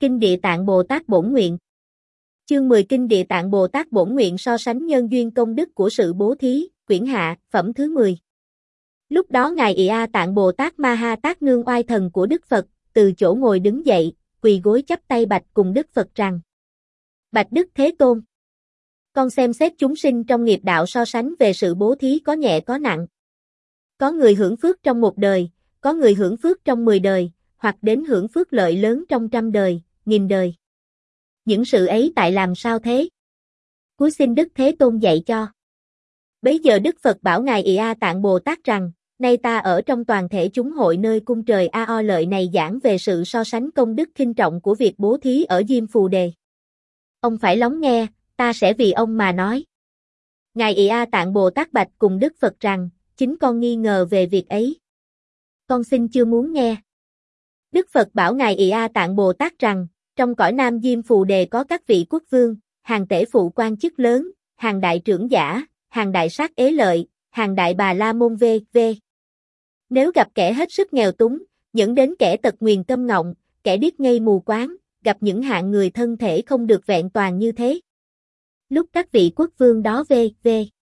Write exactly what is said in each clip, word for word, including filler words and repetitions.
Kinh Địa Tạng Bồ Tát Bổn Nguyện. Chương mười Kinh Địa Tạng Bồ Tát Bổn Nguyện so sánh nhân duyên công đức của sự bố thí, quyển hạ, phẩm thứ mười. Lúc đó Ngài Ị A Tạng Bồ Tát Ma Ha Tát Nương oai thần của Đức Phật, từ chỗ ngồi đứng dậy, quỳ gối chắp tay bạch cùng Đức Phật rằng: Bạch Đức Thế Tôn, con xem xét chúng sinh trong nghiệp đạo so sánh về sự bố thí có nhẹ có nặng. Có người hưởng phước trong một đời, có người hưởng phước trong mười đời, hoặc đến hưởng phước lợi lớn trong trăm đời, nghìn đời. Những sự ấy tại làm sao thế? Cúi xin Đức Thế Tôn dạy cho. Bấy giờ Đức Phật bảo Ngài Ị A Tạng Bồ Tát rằng: Nay ta ở trong toàn thể chúng hội nơi cung trời A O Lợi này giảng về sự so sánh công đức khinh trọng của việc bố thí ở Diêm Phù Đề. Ông phải lắng nghe, ta sẽ vì ông mà nói. Ngài Ị A Tạng Bồ Tát bạch cùng Đức Phật rằng: Chính con nghi ngờ về việc ấy. Con xin chưa muốn nghe. Đức Phật bảo Ngài Ị A Tạng Bồ Tát rằng: Trong cõi Nam Diêm Phù Đề có các vị quốc vương, hàng tể phụ quan chức lớn, hàng đại trưởng giả, hàng đại sát ế lợi, hàng đại bà la môn v.v. Nếu gặp kẻ hết sức nghèo túng, dẫn đến kẻ tật nguyền câm ngọng, kẻ điếc ngây mù quáng, gặp những hạng người thân thể không được vẹn toàn như thế. Lúc các vị quốc vương đó v.v.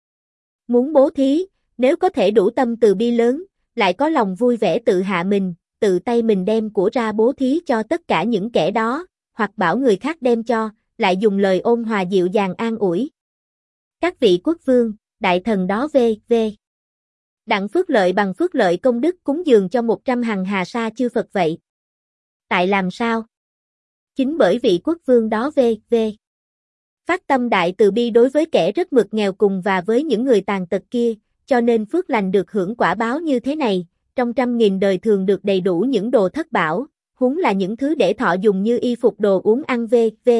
muốn bố thí, nếu có thể đủ tâm từ bi lớn, lại có lòng vui vẻ tự hạ mình, tự tay mình đem của ra bố thí cho tất cả những kẻ đó, hoặc bảo người khác đem cho, lại dùng lời ôn hòa dịu dàng an ủi. Các vị quốc vương, đại thần đó v.v. đặng phước lợi bằng phước lợi công đức cúng dường cho một trăm hằng hà sa chư Phật vậy. Tại làm sao? Chính bởi vị quốc vương đó v.v. phát tâm đại từ bi đối với kẻ rất mực nghèo cùng và với những người tàn tật kia, cho nên phước lành được hưởng quả báo như thế này, trong trăm nghìn đời thường được đầy đủ những đồ thất bảo, huống là những thứ để thọ dùng như y phục đồ uống ăn v.v.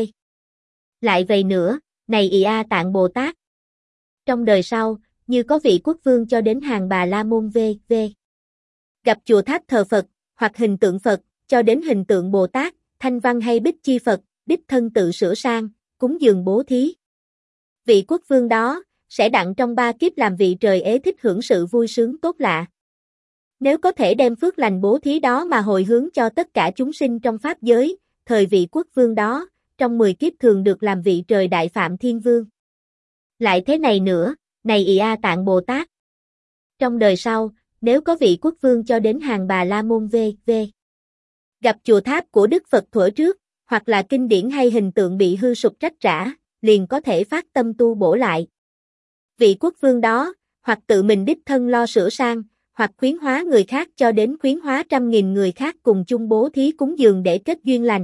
Lại vậy nữa, này Ị A Tạng Bồ Tát, trong đời sau, như có vị quốc vương cho đến hàng bà la môn v.v. gặp chùa tháp thờ Phật, hoặc hình tượng Phật, cho đến hình tượng Bồ Tát, Thanh Văn hay Bích Chi Phật, đích thân tự sửa sang, cúng dường bố thí. Vị quốc vương đó, sẽ đặng trong ba kiếp làm vị trời ế thích hưởng sự vui sướng tốt lạ. Nếu có thể đem phước lành bố thí đó mà hồi hướng cho tất cả chúng sinh trong pháp giới, thời vị quốc vương đó, trong mười kiếp thường được làm vị trời đại phạm thiên vương. Lại thế này nữa, này Ị A Tạng Bồ Tát, trong đời sau, nếu có vị quốc vương cho đến hàng bà la môn v.v. gặp chùa tháp của Đức Phật thuở trước, hoặc là kinh điển hay hình tượng bị hư sụp rách rã, liền có thể phát tâm tu bổ lại. Vị quốc vương đó, hoặc tự mình đích thân lo sửa sang, hoặc khuyến hóa người khác cho đến khuyến hóa trăm nghìn người khác cùng chung bố thí cúng dường để kết duyên lành.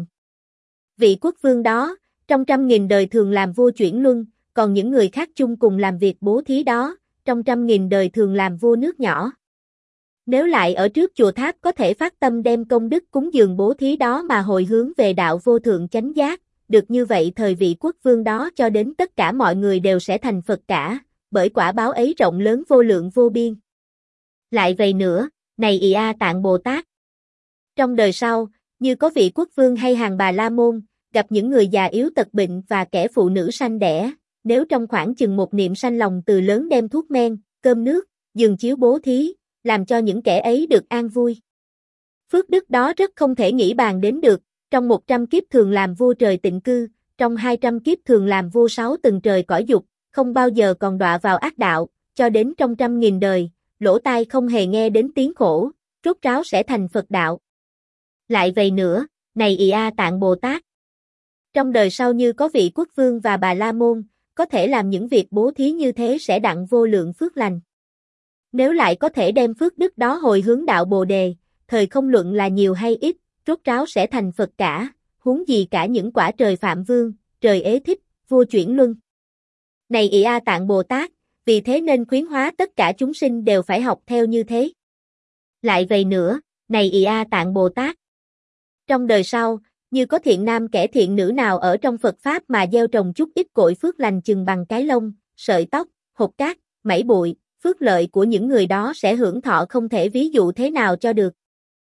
Vị quốc vương đó, trong trăm nghìn đời thường làm vua chuyển luân, còn những người khác chung cùng làm việc bố thí đó, trong trăm nghìn đời thường làm vua nước nhỏ. Nếu lại ở trước chùa tháp có thể phát tâm đem công đức cúng dường bố thí đó mà hồi hướng về đạo vô thượng chánh giác, được như vậy thời vị quốc vương đó cho đến tất cả mọi người đều sẽ thành Phật cả, bởi quả báo ấy rộng lớn vô lượng vô biên. Lại vậy nữa, này Ị A Tạng Bồ Tát, trong đời sau, như có vị quốc vương hay hàng bà la môn, gặp những người già yếu tật bệnh và kẻ phụ nữ sanh đẻ, nếu trong khoảng chừng một niệm sanh lòng từ lớn đem thuốc men, cơm nước, giường chiếu bố thí, làm cho những kẻ ấy được an vui. Phước đức đó rất không thể nghĩ bàn đến được, trong một trăm kiếp thường làm vua trời tịnh cư, trong hai trăm kiếp thường làm vua sáu tầng trời cõi dục, không bao giờ còn đọa vào ác đạo, cho đến trong trăm nghìn đời, lỗ tai không hề nghe đến tiếng khổ, rốt ráo sẽ thành Phật đạo. Lại vậy nữa, này Ị A Tạng Bồ Tát, trong đời sau như có vị quốc vương và bà la môn, có thể làm những việc bố thí như thế sẽ đặng vô lượng phước lành. Nếu lại có thể đem phước đức đó hồi hướng đạo Bồ Đề, thời không luận là nhiều hay ít, rốt ráo sẽ thành Phật cả, huống gì cả những quả trời Phạm Vương, trời Ế Thích, vua chuyển luân. Này Ị A Tạng Bồ Tát, vì thế nên khuyến hóa tất cả chúng sinh đều phải học theo như thế. Lại vậy nữa, này Ị A Tạng Bồ Tát, trong đời sau, như có thiện nam kẻ thiện nữ nào ở trong Phật Pháp mà gieo trồng chút ít cội phước lành chừng bằng cái lông, sợi tóc, hột cát, mảy bụi, phước lợi của những người đó sẽ hưởng thọ không thể ví dụ thế nào cho được.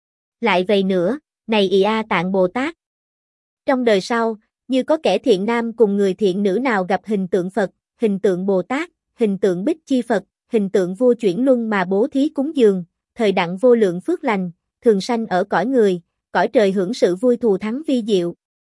Lại vậy nữa, này Ị A Tạng Bồ Tát, trong đời sau, như có kẻ thiện nam cùng người thiện nữ nào gặp hình tượng Phật, hình tượng Bồ Tát, hình tượng Bích Chi Phật, hình tượng vua chuyển luân mà bố thí cúng dường, thời đặng vô lượng phước lành, thường sanh ở cõi người, cõi trời hưởng sự vui thù thắng vi diệu.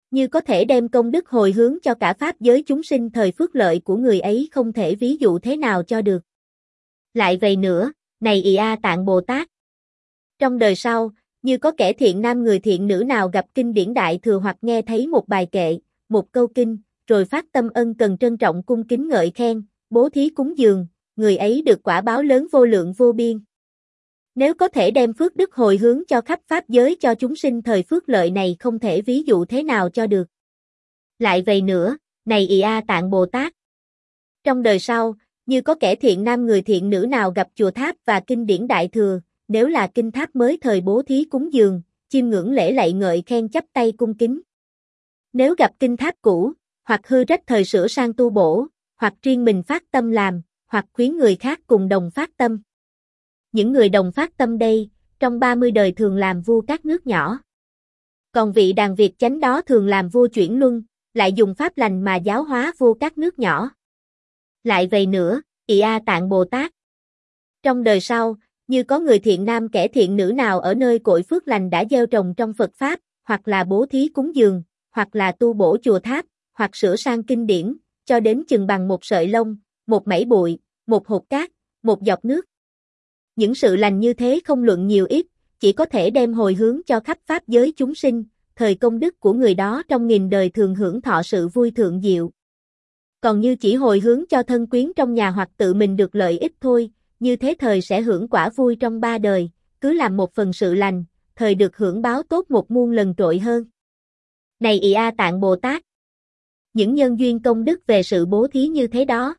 như có thể đem công đức hồi hướng cho cả pháp giới chúng sinh thời phước lợi của người ấy không thể ví dụ thế nào cho được. Lại vậy nữa, này ị A Tạng Bồ Tát. Trong đời sau, như có kẻ thiện nam người thiện nữ nào gặp kinh điển Đại Thừa hoặc nghe thấy một bài kệ, một câu kinh, rồi phát tâm ân cần trân trọng cung kính ngợi khen, bố thí cúng dường, người ấy được quả báo lớn vô lượng vô biên. Nếu có thể đem phước đức hồi hướng cho khắp pháp giới cho chúng sinh thời phước lợi này không thể ví dụ thế nào cho được. Lại vậy nữa, này ị A Tạng Bồ Tát. Trong đời sau, như có kẻ thiện nam người thiện nữ nào gặp chùa tháp và kinh điển Đại Thừa, nếu là kinh tháp mới thời bố thí cúng dường, chiêm ngưỡng lễ lạy ngợi khen chắp tay cung kính. Nếu gặp kinh tháp cũ, hoặc hư rách thời sửa sang tu bổ, hoặc riêng mình phát tâm làm, hoặc khuyến người khác cùng đồng phát tâm. Những người đồng phát tâm đây, trong ba mươi đời thường làm vua các nước nhỏ. Còn vị đàn Việt chánh đó thường làm vua chuyển luân, lại dùng pháp lành mà giáo hóa vua các nước nhỏ. Lại vậy nữa, ị A Tạng Bồ Tát. Trong đời sau, như có người thiện nam kẻ thiện nữ nào ở nơi cội phước lành đã gieo trồng trong Phật Pháp, hoặc là bố thí cúng dường, hoặc là tu bổ chùa tháp, hoặc sửa sang kinh điển, cho đến chừng bằng một sợi lông, một mẩy bụi, một hột cát, một giọt nước. Những sự lành như thế không luận nhiều ít, chỉ có thể đem hồi hướng cho khắp pháp giới chúng sinh, thời công đức của người đó trong nghìn đời thường hưởng thọ sự vui thượng diệu. Còn như chỉ hồi hướng cho thân quyến trong nhà hoặc tự mình được lợi ích thôi, như thế thời sẽ hưởng quả vui trong ba đời, cứ làm một phần sự lành, thời được hưởng báo tốt một muôn lần trội hơn. Này ị A Tạng Bồ Tát. Những nhân duyên công đức về sự bố thí như thế đó,